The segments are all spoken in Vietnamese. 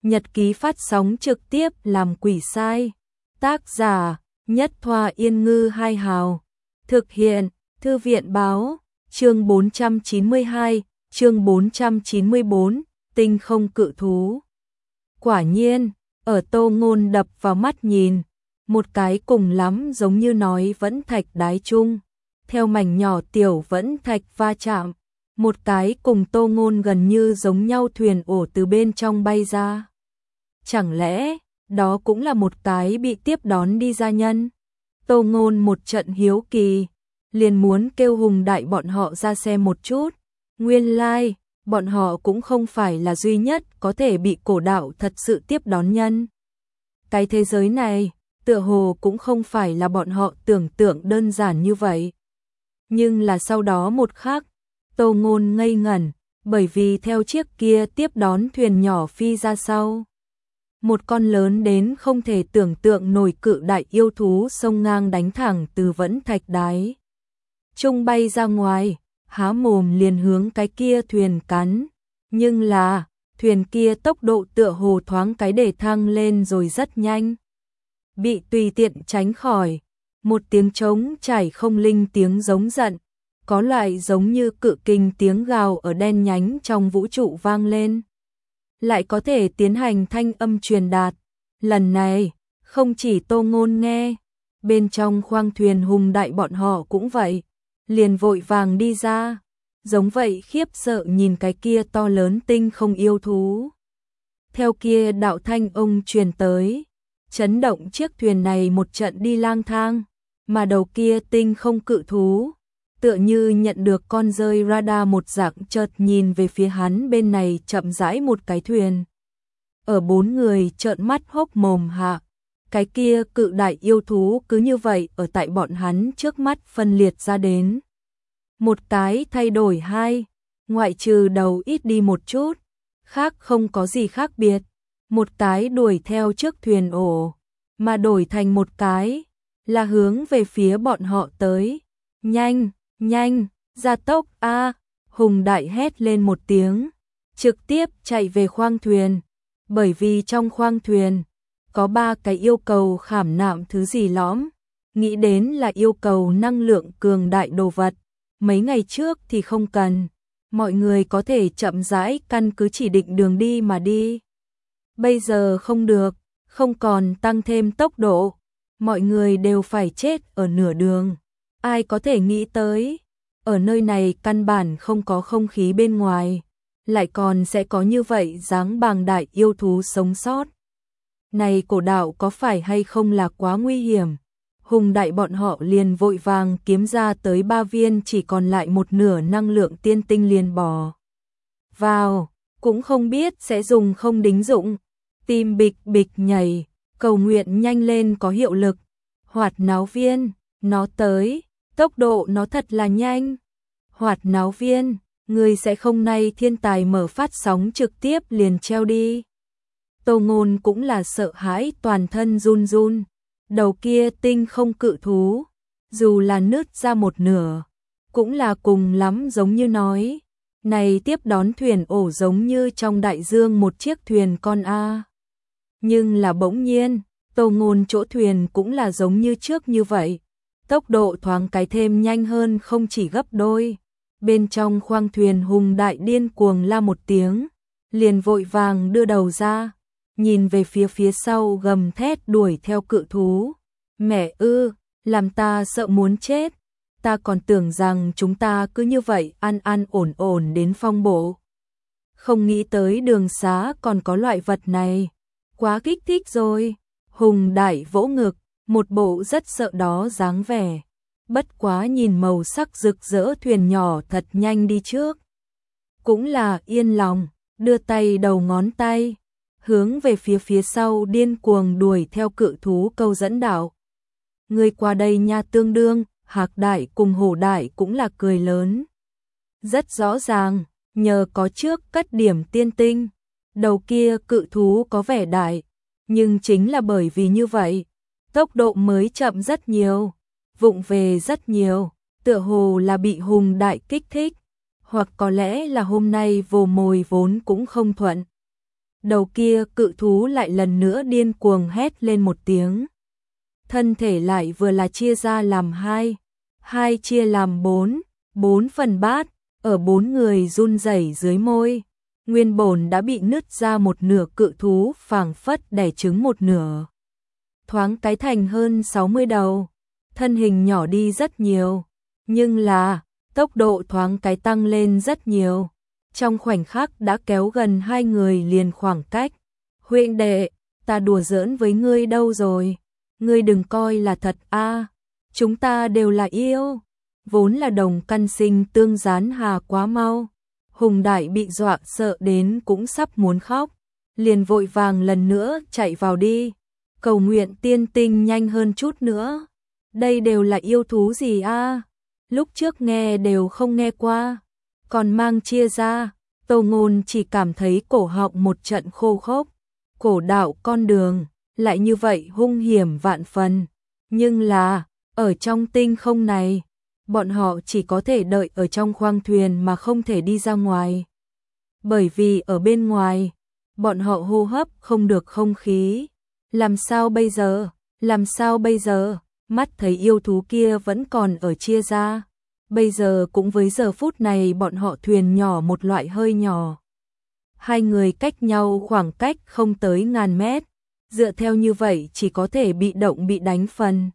Nhật ký phát sóng trực tiếp làm quỷ sai. Tác giả: Nhất Thoa Yên Ngư Hai Hào. Thực hiện: Thư viện báo. Chương 492, chương 494, tinh không cự thú. Quả nhiên, ở Tô Ngôn đập vào mắt nhìn, một cái cùng lắm giống như nói vẫn thạch đái chung, theo mảnh nhỏ tiểu vẫn thạch va chạm, một cái cùng Tô Ngôn gần như giống nhau thuyền ổ từ bên trong bay ra. Chẳng lẽ, đó cũng là một cái bị tiếp đón đi gia nhân? Tô Ngôn một trận hiếu kỳ, liền muốn kêu Hùng Đại bọn họ ra xem một chút. Nguyên lai, bọn họ cũng không phải là duy nhất có thể bị cổ đạo thật sự tiếp đón nhân. Cái thế giới này, tựa hồ cũng không phải là bọn họ tưởng tượng đơn giản như vậy. Nhưng là sau đó một khắc, Tô Ngôn ngây ngẩn, bởi vì theo chiếc kia tiếp đón thuyền nhỏ phi ra sau. Một con lớn đến không thể tưởng tượng nổi cự đại yêu thú sông ngang đánh thẳng từ vẫn thạch đáy trung bay ra ngoài, há mồm liền hướng cái kia thuyền cắn. Nhưng là, thuyền kia tốc độ tựa hồ thoáng cái để thăng lên rồi rất nhanh. Bị tùy tiện tránh khỏi, một tiếng trống chảy không linh tiếng giống giận, có loại giống như cự kình tiếng gào ở đen nhánh trong vũ trụ vang lên. Lại có thể tiến hành thanh âm truyền đạt. Lần này, không chỉ Tô Ngôn nghe, bên trong khoang thuyền Hùng Đại bọn họ cũng vậy, liền vội vàng đi ra, giống vậy khiếp sợ nhìn cái kia to lớn tinh không yêu thú. Theo kia đạo thanh ông truyền tới, chấn động chiếc thuyền này một trận đi lang thang, mà đầu kia tinh không cự thú, tựa như nhận được con rơi radar một dạng chợt nhìn về phía hắn bên này chậm rãi một cái thuyền. Ở bốn người trợn mắt hốc mồm hạ, cái kia cự đại yêu thú cứ như vậy ở tại bọn hắn trước mắt phân liệt ra đến. Một cái thay đổi hai, ngoại trừ đầu ít đi một chút, khác không có gì khác biệt. Một cái đuổi theo trước thuyền ổ, mà đổi thành một cái là hướng về phía bọn họ tới. Nhanh, nhanh, gia tốc a! Hùng Đại hét lên một tiếng, trực tiếp chạy về khoang thuyền, bởi vì trong khoang thuyền có 3 cái yêu cầu khảm nạm thứ gì lõm, nghĩ đến là yêu cầu năng lượng cường đại đồ vật. Mấy ngày trước thì không cần, mọi người có thể chậm rãi căn cứ chỉ định đường đi mà đi. Bây giờ không được, không còn tăng thêm tốc độ, mọi người đều phải chết ở nửa đường. Ai có thể nghĩ tới, ở nơi này căn bản không có không khí bên ngoài, lại còn sẽ có như vậy dáng bàng đại yêu thú sống sót. Này cổ đạo có phải hay không là quá nguy hiểm? Hùng Đại bọn họ liền vội vàng kiếm ra tới 3 viên chỉ còn lại một nửa năng lượng tiên tinh liền bỏ vào, cũng không biết sẽ dùng không đính dụng. Tim bịch bịch nhảy, cầu nguyện nhanh lên có hiệu lực. Hoạt náo viên, nó tới, tốc độ nó thật là nhanh. Hoạt náo viên, người sẽ không nay thiên tài mở phát sóng trực tiếp liền treo đi. Tô Ngôn cũng là sợ hãi toàn thân run run. Đầu kia tinh không cự thú, dù là nứt ra một nửa, cũng là cùng lắm giống như nói. Này tiếp đón thuyền ổ giống như trong đại dương một chiếc thuyền con A. Nhưng là bỗng nhiên, Tô Ngôn chỗ thuyền cũng là giống như trước như vậy. Tốc độ thoáng cái thêm nhanh hơn không chỉ gấp đôi. Bên trong khoang thuyền Hùng Đại điên cuồng la một tiếng, liền vội vàng đưa đầu ra, nhìn về phía sau gầm thét đuổi theo cự thú. Mẹ ư, làm ta sợ muốn chết. Ta còn tưởng rằng chúng ta cứ như vậy an an ổn ổn đến phong bộ. Không nghĩ tới đường xá còn có loại vật này. Quá kích thích rồi. Hùng Đại vỗ ngực, một bộ rất sợ đó dáng vẻ. Bất quá nhìn màu sắc rực rỡ thuyền nhỏ thật nhanh đi trước. Cũng là yên lòng, đưa tay đầu ngón tay, hướng về phía sau điên cuồng đuổi theo cự thú câu dẫn đạo. Người qua đây nha tương đương, Hạc Đại cùng Hổ Đại cũng là cười lớn. Rất rõ ràng, nhờ có trước cất điểm tiên tinh, đầu kia cự thú có vẻ đại, nhưng chính là bởi vì như vậy, tốc độ mới chậm rất nhiều, vụng về rất nhiều, tựa hồ là bị Hùng Đại kích thích, hoặc có lẽ là hôm nay vồ mồi vốn cũng không thuận. đầu kia cự thú lại lần nữa điên cuồng hét lên một tiếng. Thân thể lại vừa là chia ra làm hai chia làm bốn phần bát, ở bốn người run rẩy dưới môi. Nguyên bổn đã bị nứt ra một nửa cự thú phảng phất đẻ trứng một nửa. Thoáng cái thành hơn 60 đầu, thân hình nhỏ đi rất nhiều, nhưng là tốc độ thoáng cái tăng lên rất nhiều. Trong khoảnh khắc đã kéo gần hai người liền khoảng cách. Huynh đệ, ta đùa giỡn với ngươi đâu rồi? Ngươi đừng coi là thật a, chúng ta đều là yêu. Vốn là đồng căn sinh tương gián hà quá mau. Hùng Đại bị dọa sợ đến cũng sắp muốn khóc, liền vội vàng lần nữa chạy vào đi, cầu nguyện tiên tinh nhanh hơn chút nữa. Đây đều là yêu thú gì a? Lúc trước nghe đều không nghe qua, còn mang chia ra. Tô Ngôn chỉ cảm thấy cổ họng một trận khô khốc. Cổ đạo con đường lại như vậy hung hiểm vạn phần, nhưng là ở trong tinh không này, bọn họ chỉ có thể đợi ở trong khoang thuyền mà không thể đi ra ngoài. Bởi vì ở bên ngoài, bọn họ hô hấp không được không khí. Làm sao bây giờ? Làm sao bây giờ? Mắt thấy yêu thú kia vẫn còn ở chia ra. Bây giờ cũng với giờ phút này bọn họ thuyền nhỏ một loại hơi nhỏ. Hai người cách nhau khoảng cách không tới ngàn mét. Dựa theo như vậy chỉ có thể bị động bị đánh phần.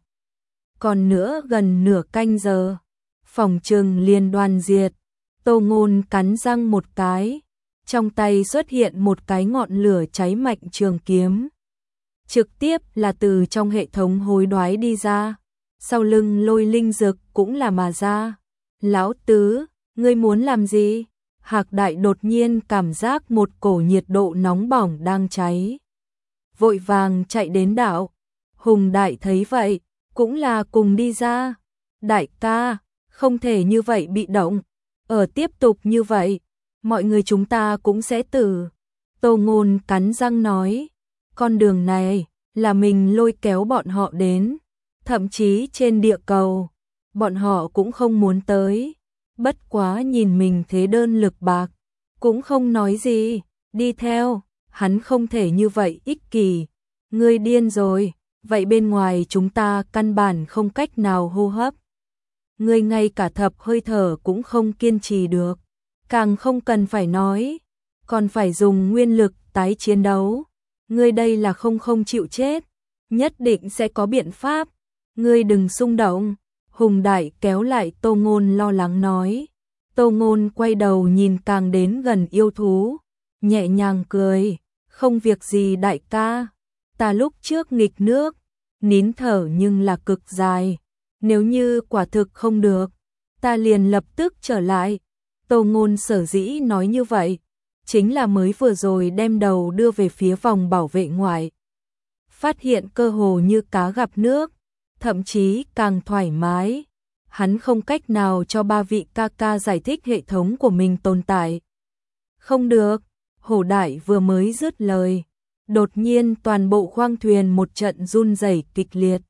Còn nữa gần nửa canh giờ, phòng trừng liền đoàn diệt. Tô Ngôn cắn răng một cái, trong tay xuất hiện một cái ngọn lửa cháy mạnh trường kiếm. Trực tiếp là từ trong hệ thống hối đoái đi ra, sau lưng Lôi Linh Dực cũng là mà ra. Lão tứ, ngươi muốn làm gì? Hạc Đại đột nhiên cảm giác một cổ nhiệt độ nóng bỏng đang cháy. Vội vàng chạy đến đảo. Hùng Đại thấy vậy, cũng là cùng đi ra. Đại ca, không thể như vậy bị động. Ở tiếp tục như vậy, mọi người chúng ta cũng sẽ tử. Tô Ngôn cắn răng nói, con đường này là mình lôi kéo bọn họ đến. Thậm chí trên địa cầu, bọn họ cũng không muốn tới. Bất quá nhìn mình thế đơn lực bạc, cũng không nói gì, đi theo. Hắn không thể như vậy ích kỷ. Ngươi điên rồi, vậy bên ngoài chúng ta căn bản không cách nào hô hấp. Ngươi ngay cả thập hơi thở cũng không kiên trì được, càng không cần phải nói, còn phải dùng nguyên lực tái chiến đấu. Ngươi đây là không chịu chết, nhất định sẽ có biện pháp. Ngươi đừng xung động. Hùng Đại kéo lại Tô Ngôn lo lắng nói. Tô Ngôn quay đầu nhìn càng đến gần yêu thú, nhẹ nhàng cười, không việc gì đại ca, ta lúc trước nghịch nước, nín thở nhưng là cực dài, nếu như quả thực không được, ta liền lập tức trở lại. Tô Ngôn sở dĩ nói như vậy, chính là mới vừa rồi đem đầu đưa về phía vòng bảo vệ ngoại. Phát hiện cơ hồ như cá gặp nước, thậm chí càng thoải mái. Hắn không cách nào cho ba vị ca ca giải thích hệ thống của mình tồn tại. Không được, Hổ Đại vừa mới dứt lời, đột nhiên toàn bộ khoang thuyền một trận run rẩy kịch liệt.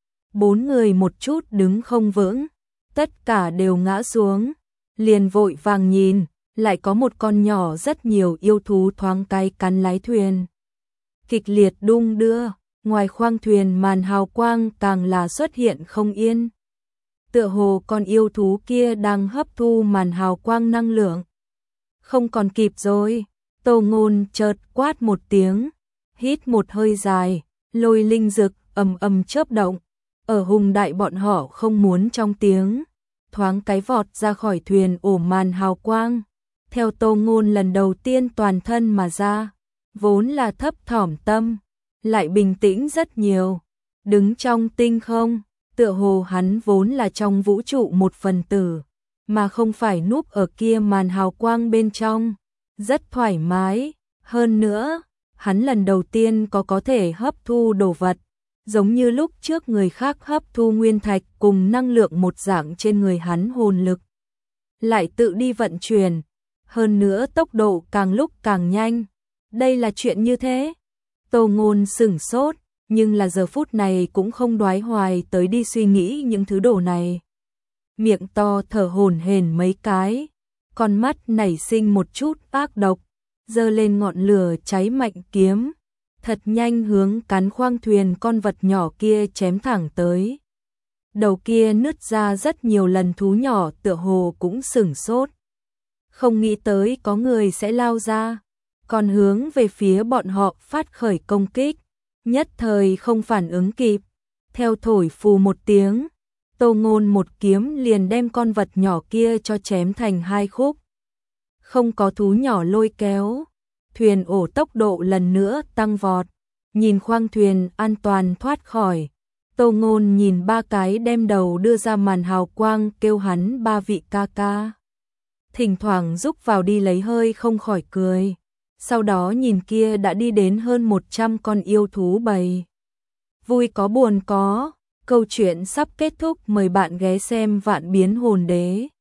Bốn người một chút đứng không vững, tất cả đều ngã xuống, liền vội vàng nhìn, lại có một con nhỏ rất nhiều yêu thú thoáng cái cắn lái thuyền. Kịch liệt đung đưa, ngoài khoang thuyền màn hào quang càng là xuất hiện không yên. Tựa hồ con yêu thú kia đang hấp thu màn hào quang năng lượng. Không còn kịp rồi, Tô Ngôn chợt quát một tiếng, hít một hơi dài, Lôi Linh Dực ầm ầm chớp động, ở Hùng Đại bọn họ không muốn trong tiếng, thoáng cái vọt ra khỏi thuyền ổ màn hào quang, theo Tô Ngôn lần đầu tiên toàn thân mà ra, vốn là thấp thỏm tâm, lại bình tĩnh rất nhiều, đứng trong tinh không, tựa hồ hắn vốn là trong vũ trụ một phần tử, mà không phải núp ở kia màn hào quang bên trong, rất thoải mái, hơn nữa, hắn lần đầu tiên có thể hấp thu đồ vật, giống như lúc trước người khác hấp thu nguyên thạch cùng năng lượng một dạng trên người hắn hồn lực, lại tự đi vận chuyển, hơn nữa tốc độ càng lúc càng nhanh. Đây là chuyện như thế. Tô Ngôn sửng sốt, nhưng là giờ phút này cũng không đoái hoài tới đi suy nghĩ những thứ đồ này. Miệng to thở hổn hển mấy cái, con mắt nảy sinh một chút ác độc, giơ lên ngọn lửa cháy mạnh kiếm, thật nhanh hướng cắn khoang thuyền con vật nhỏ kia chém thẳng tới. Đầu kia nứt ra rất nhiều lần, thú nhỏ tựa hồ cũng sửng sốt. Không nghĩ tới có người sẽ lao ra, còn hướng về phía bọn họ phát khởi công kích, nhất thời không phản ứng kịp. Theo thổi phù một tiếng, Tô Ngôn một kiếm liền đem con vật nhỏ kia cho chém thành hai khúc. Không có thú nhỏ lôi kéo, thuyền ổ tốc độ lần nữa tăng vọt, nhìn khoang thuyền an toàn thoát khỏi. Tô Ngôn nhìn ba cái đem đầu đưa ra màn hào quang kêu hắn ba vị ca ca. Thỉnh thoảng rúc vào đi lấy hơi không khỏi cười. Sau đó nhìn kia đã đi đến hơn 100 con yêu thú bầy. Vui có buồn có, câu chuyện sắp kết thúc, mời bạn ghé xem Vạn Biến Hồn Đế.